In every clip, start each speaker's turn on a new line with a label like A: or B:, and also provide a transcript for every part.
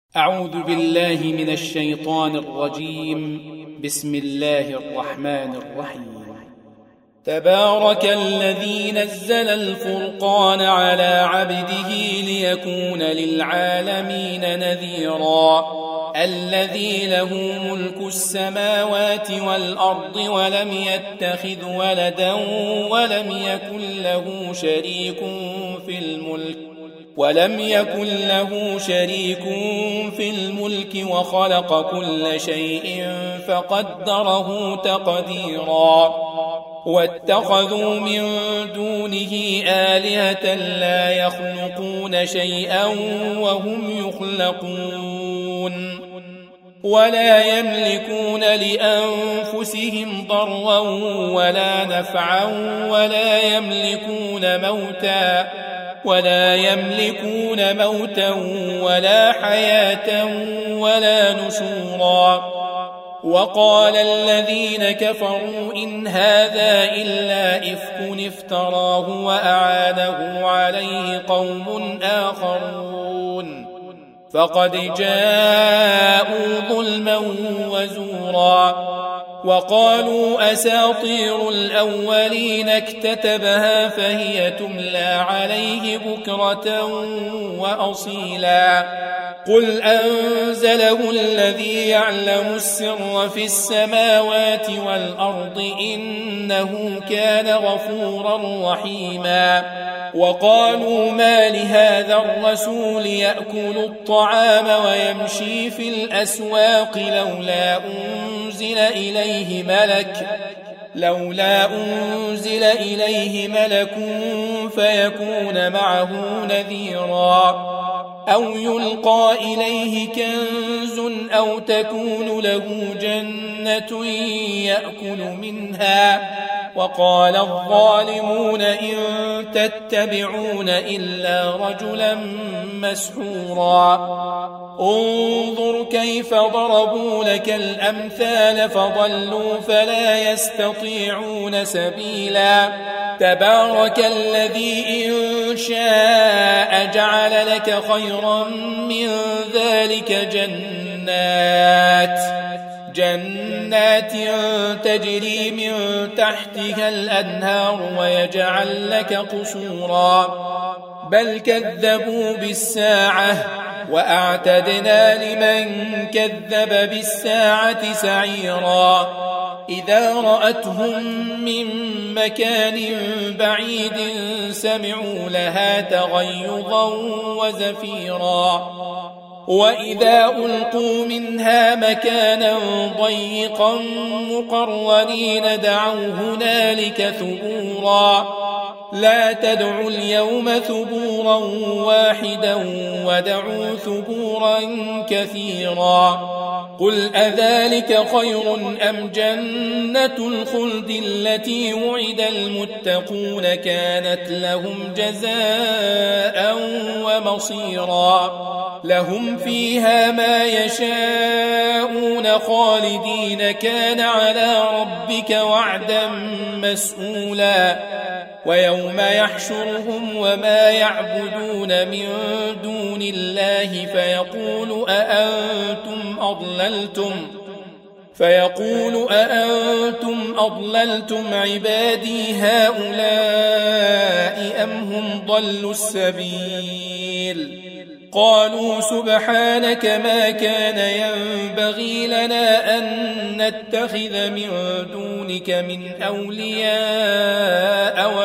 A: أعوذ بالله من الشيطان الرجيم. بسم الله الرحمن الرحيم. تبارك الذي نزل الفرقان على عبده ليكون للعالمين نذيرا الذي له ملك السماوات والأرض ولم يتخذ ولدا ولم يكن له شريك في الملك وخلق كل شيء فقدره تقديرا واتخذوا من دونه آلهة لا يخلقون شيئا وهم يخلقون ولا يملكون لأنفسهم ضرا ولا نفعا ولا يملكون موتا ولا حياة ولا نشورا. وقال الذين كفروا إن هذا إلا إفك افتراه وأعانه عليه قوم آخرون فقد جاءوا ظلما وزورا. وقالوا أساطير الأولين اكتتبها فهي تملى عليه بكرة وأصيلا. قل أنزله الذي يعلم السر في السماوات والأرض إنه كان غفورا رحيما. وقالوا ما لهذا الرسول يأكل الطعام ويمشي في الأسواق لولا أنزل إليه ملك فيكون معه نذيرا أو يلقى إليه كنز أو تكون له جنة يأكل منها. وقال الظالمون إن تتبعون إلا رجلا مسحورا. انظر كيف ضربوا لك الأمثال فضلوا فلا يستطيعون سبيلا. تبارك الذي إن شاء جعل لك خيرا من ذلك جنات تجري من تحتها الأنهار ويجعل لك قصورا بل كذبوا بالساعة وأعتدنا لمن كذب بالساعة سعيرا. إذا رأتهم من مكان بعيد سمعوا لها تغيظا وزفيرا وإذا ألقوا منها مكانا ضيقا مقرنين دعوا هنالك ثبورا. لا تدعوا اليوم ثبورا واحدا ودعوا ثبورا كثيرا. قل أذلك خير أم جنة الخلد التي وعد المتقون كانت لهم جزاء ومصيرا. لهم فيها ما يشاءون خالدين كان على ربك وعدا مسئولا. ويوم يحشرهم وما يعبدون من دون الله فيقول أأنتم أضللتم عبادي هؤلاء أم هم ضلوا السبيل. قالوا سبحانك ما كان ينبغي لنا أن نتخذ من دونك من أولياء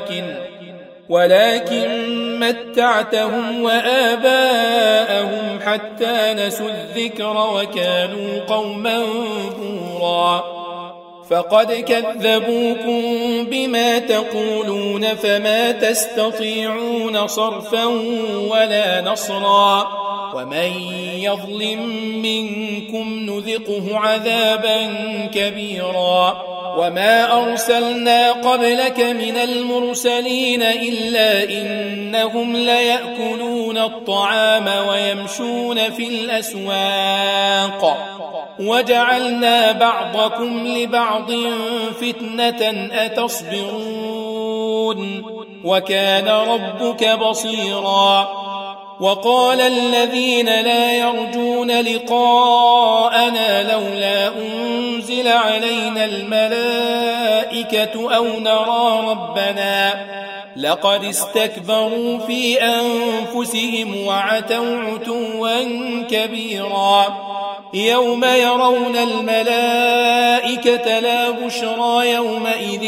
A: ولكن متعتهم وآباءهم حتى نسوا الذكر وكانوا قوما بورا. فقد كذبوكم بما تقولون فما تستطيعون صرفا ولا نصرا. ومن يظلم منكم نذقه عذابا كبيرا. وما أرسلنا قبلك من المرسلين إلا إنهم ليأكلون الطعام ويمشون في الأسواق وجعلنا بعضكم لبعض فتنة أتصبرون وكان ربك بصيرا. وقال الذين لا يرجون لقاءنا لولا أنزل علينا الملائكة أو نرى ربنا لقد استكبروا في أنفسهم وعتوا عتوا كبيرا يوم يرون الملائكة لا بشرى يومئذ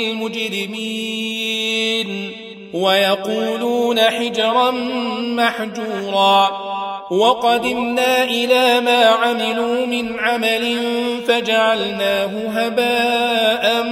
A: للمجرمين ويقولون حجرا محجورا وقدمنا إلى ما عملوا من عمل فجعلناه هباء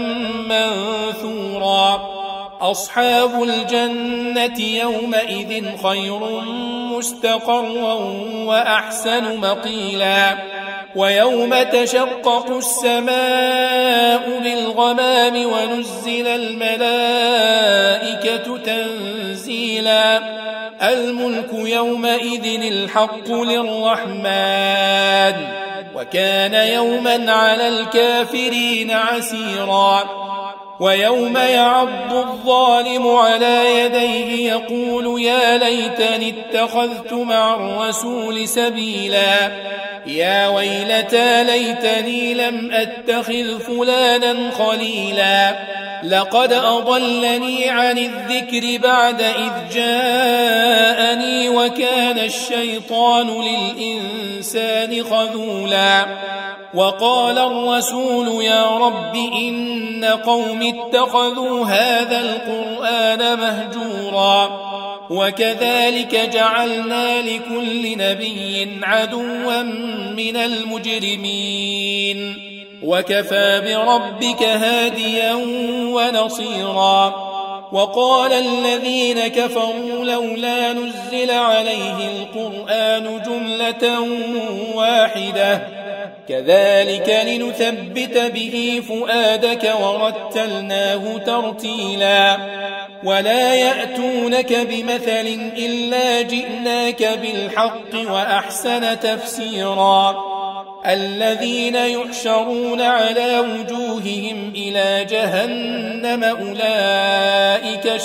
A: منثورا أصحاب الجنة يومئذ خير مستقرا وأحسن مقيلا ويوم تشقق السماء بالغمام ونزل الملائكة تنزيلا الملك يومئذ الحق للرحمن وكان يوما على الكافرين عسيرا ويوم يعض الظالم على يديه يقول يا ليتني اتخذت مع الرسول سبيلا يا ويلتى ليتني لم أتخذ فلانا خليلا لقد أضلني عن الذكر بعد إذ جاءني وكان الشيطان للإنسان خذولا وقال الرسول يا رب إن قوم اتخذوا هذا القرآن مهجورا وكذلك جعلنا لكل نبي عدوا من المجرمين وكفى بربك هاديا ونصيرا وقال الذين كفروا لولا نزل عليه القرآن جملة واحدة كذلك لنثبت به فؤادك ورتلناه ترتيلا ولا يأتونك بمثل إلا جئناك بالحق وأحسن تفسيرا الذين يحشرون على وجوههم إلى جهنم أولئك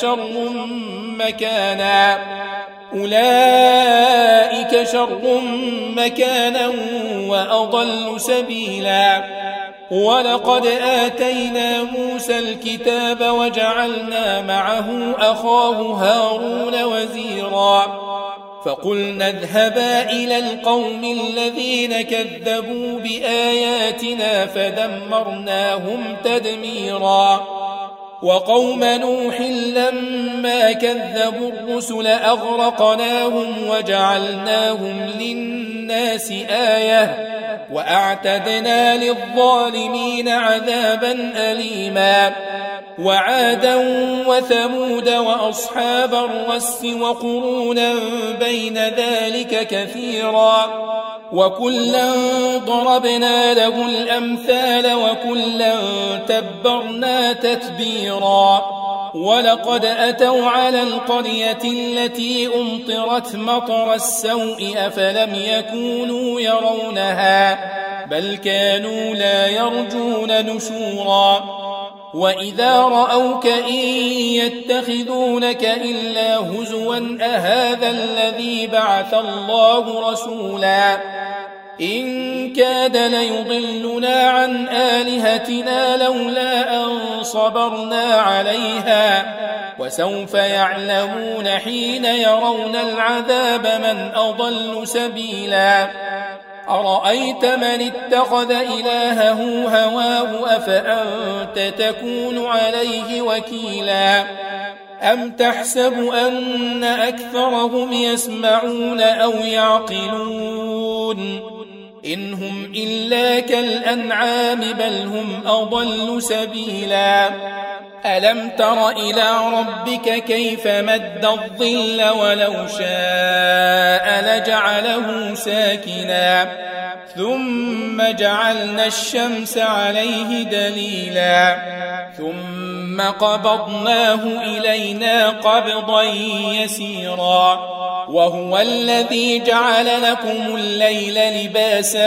A: شر مكانا وأضل سبيلا ولقد آتينا موسى الكتاب وجعلنا معه أخاه هارون وزيرا فقلنا اذهبا إلى القوم الذين كذبوا بآياتنا فدمرناهم تدميرا وقوم نوح لما كذبوا الرسل أغرقناهم وجعلناهم للناس آية وأعتدنا للظالمين عذابا أليما وعادا وثمود وأصحاب الرس وقرونا بين ذلك كثيرا وكلا ضربنا له الأمثال وكلا تبرنا تتبيرا ولقد أتوا على القرية التي أمطرت مطر السوء أفلم يكونوا يرونها بل كانوا لا يرجون نشورا وإذا رأوك إن يتخذونك إلا هزوا أهذا الذي بعث الله رسولا إن كاد ليضلنا عن آلهتنا لولا أن صبرنا عليها وسوف يعلمون حين يرون العذاب من أضل سبيلا أرأيت من اتخذ إلهه هواه أفأنت تكون عليه وكيلا أم تحسب أن أكثرهم يسمعون أو يعقلون إن هم إلا كالأنعام بل هم أضل سبيلا ألم تر إلى ربك كيف مد الظل ولو شاء لجعله ساكنا ثم جعلنا الشمس عليه دليلا ثم قبضناه إلينا قبضا يسيرا وهو الذي جعل لكم الليل لباسا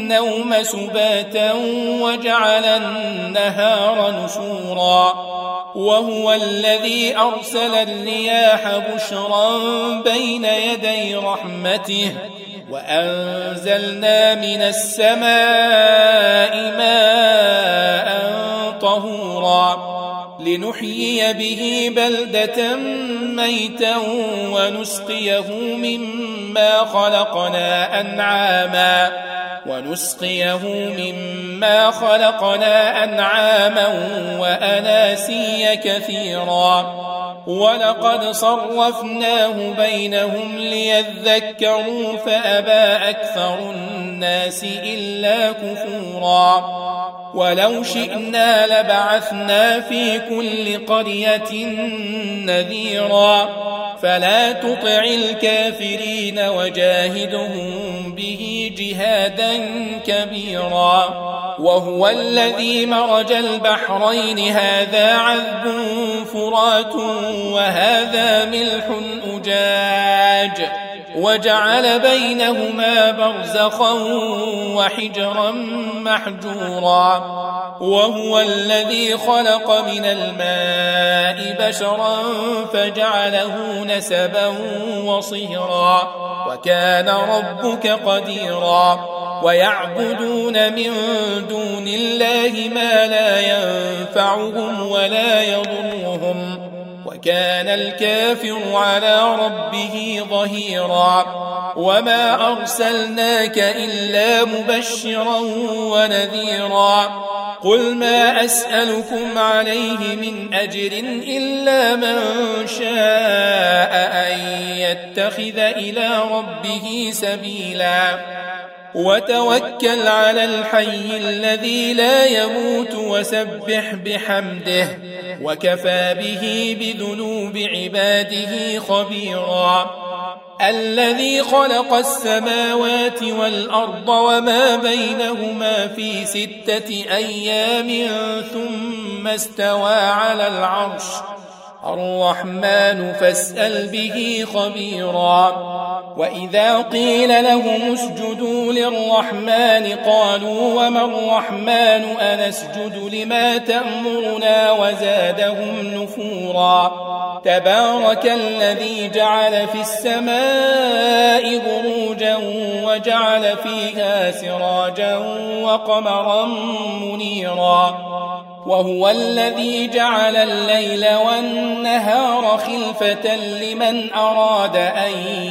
A: والنوم سباتا وجعل النهار نشورا وهو الذي أرسل الرياح بشرا بين يدي رحمته وأنزلنا من السماء ماء طهورا لنحيي به بلدة ميتا ونسقيه مما خلقنا أنعاما وأناسيا كثيرا ولقد صرفناه بينهم ليذكروا فأبى أكثر الناس إلا كفورا ولو شئنا لبعثنا في كل قرية نذيرا فلا تطع الكافرين وجاهدهم به جهادا كبيرا وهو الذي مرج البحرين هذا عذب فرات وهذا ملح أجاج وجعل بينهما برزخا وحجرا محجورا وهو الذي خلق من الماء بشرا فجعله نسبا وصهرا وكان ربك قديرا ويعبدون من دون الله ما لا ينفعهم ولا يضرهم وكان الكافر على ربه ظهيرا وما أرسلناك إلا مبشرا ونذيرا قل ما أسألكم عليه من أجر إلا من شاء أن يتخذ إلى ربه سبيلا وتوكل على الحي الذي لا يموت وسبح بحمده وكفى به بذنوب عباده خبيرا الذي خلق السماوات والأرض وما بينهما في 6 أيام ثم استوى على العرش الرحمن فاسأل به خبيرا وإذا قيل لهم اسجدوا للرحمن قالوا وما الرحمن أنسجد لما تأمرنا وزادهم نفورا تبارك الذي جعل في السماء بروجا وجعل فيها سراجا وقمرا منيرا وهو الذي جعل الليل والنهار خلفة لمن أراد أن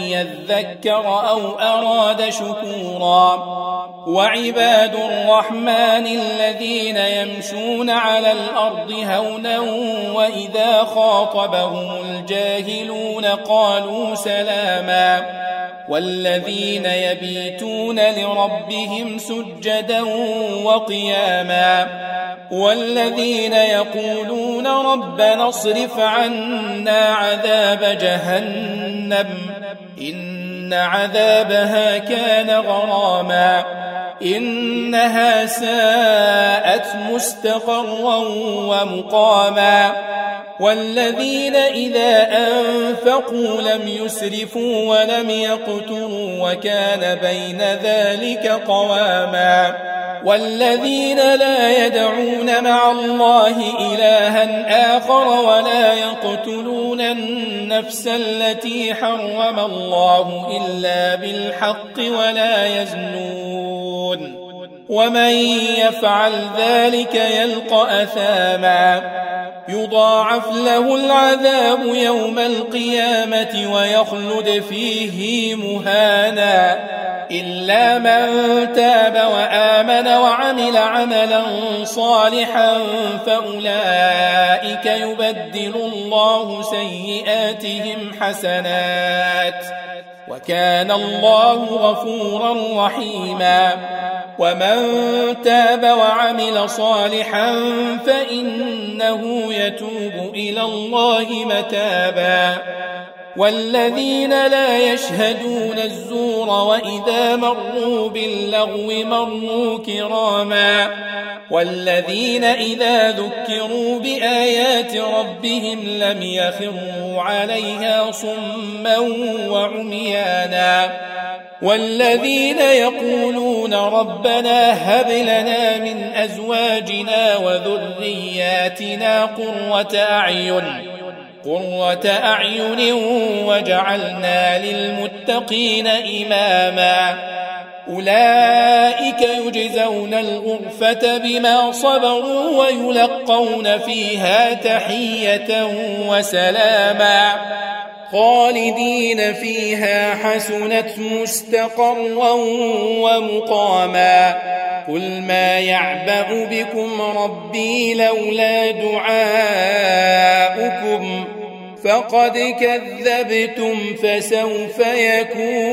A: يذكر أو أراد شكورا وعباد الرحمن الذين يمشون على الأرض هونا وإذا خاطبهم الجاهلون قالوا سلاما والذين يبيتون لربهم سجدا وقياما والذين يقولون ربنا اصرف عنا عذاب جهنم إن عذابها كان غراما إنها ساءت مستقرا ومقاما والذين إذا أنفقوا لم يسرفوا ولم يقتروا وكان بين ذلك قواما والذين لا يدعون مع الله إلها آخر ولا يقتلون النفس التي حرم الله إلا بالحق ولا يزنون ومن يفعل ذلك يلقى أثاما يضاعف له العذاب يوم القيامة ويخلد فيه مهانا إلا من تاب وآمن وعمل عملا صالحا فأولئك يبدل الله سيئاتهم حسنات وكان الله غفورا رحيما ومن تاب وعمل صالحا فإنه يتوب إلى الله متابا والذين لا يشهدون الزور وإذا مروا باللغو مروا كراما والذين إذا ذكروا بآيات ربهم لم يخروا عليها صما وعميانا والذين يقولون ربنا هب لنا من أزواجنا وذرياتنا قرة أعين واجعلنا للمتقين إماما أولئك يجزون الغرفة بما صبروا ويلقون فيها تحية وسلاما خالدين فيها حسنت مستقرا ومقاما قل ما يعبأ بكم ربي لولا دعاؤكم فقد كذبتم فسوف يكون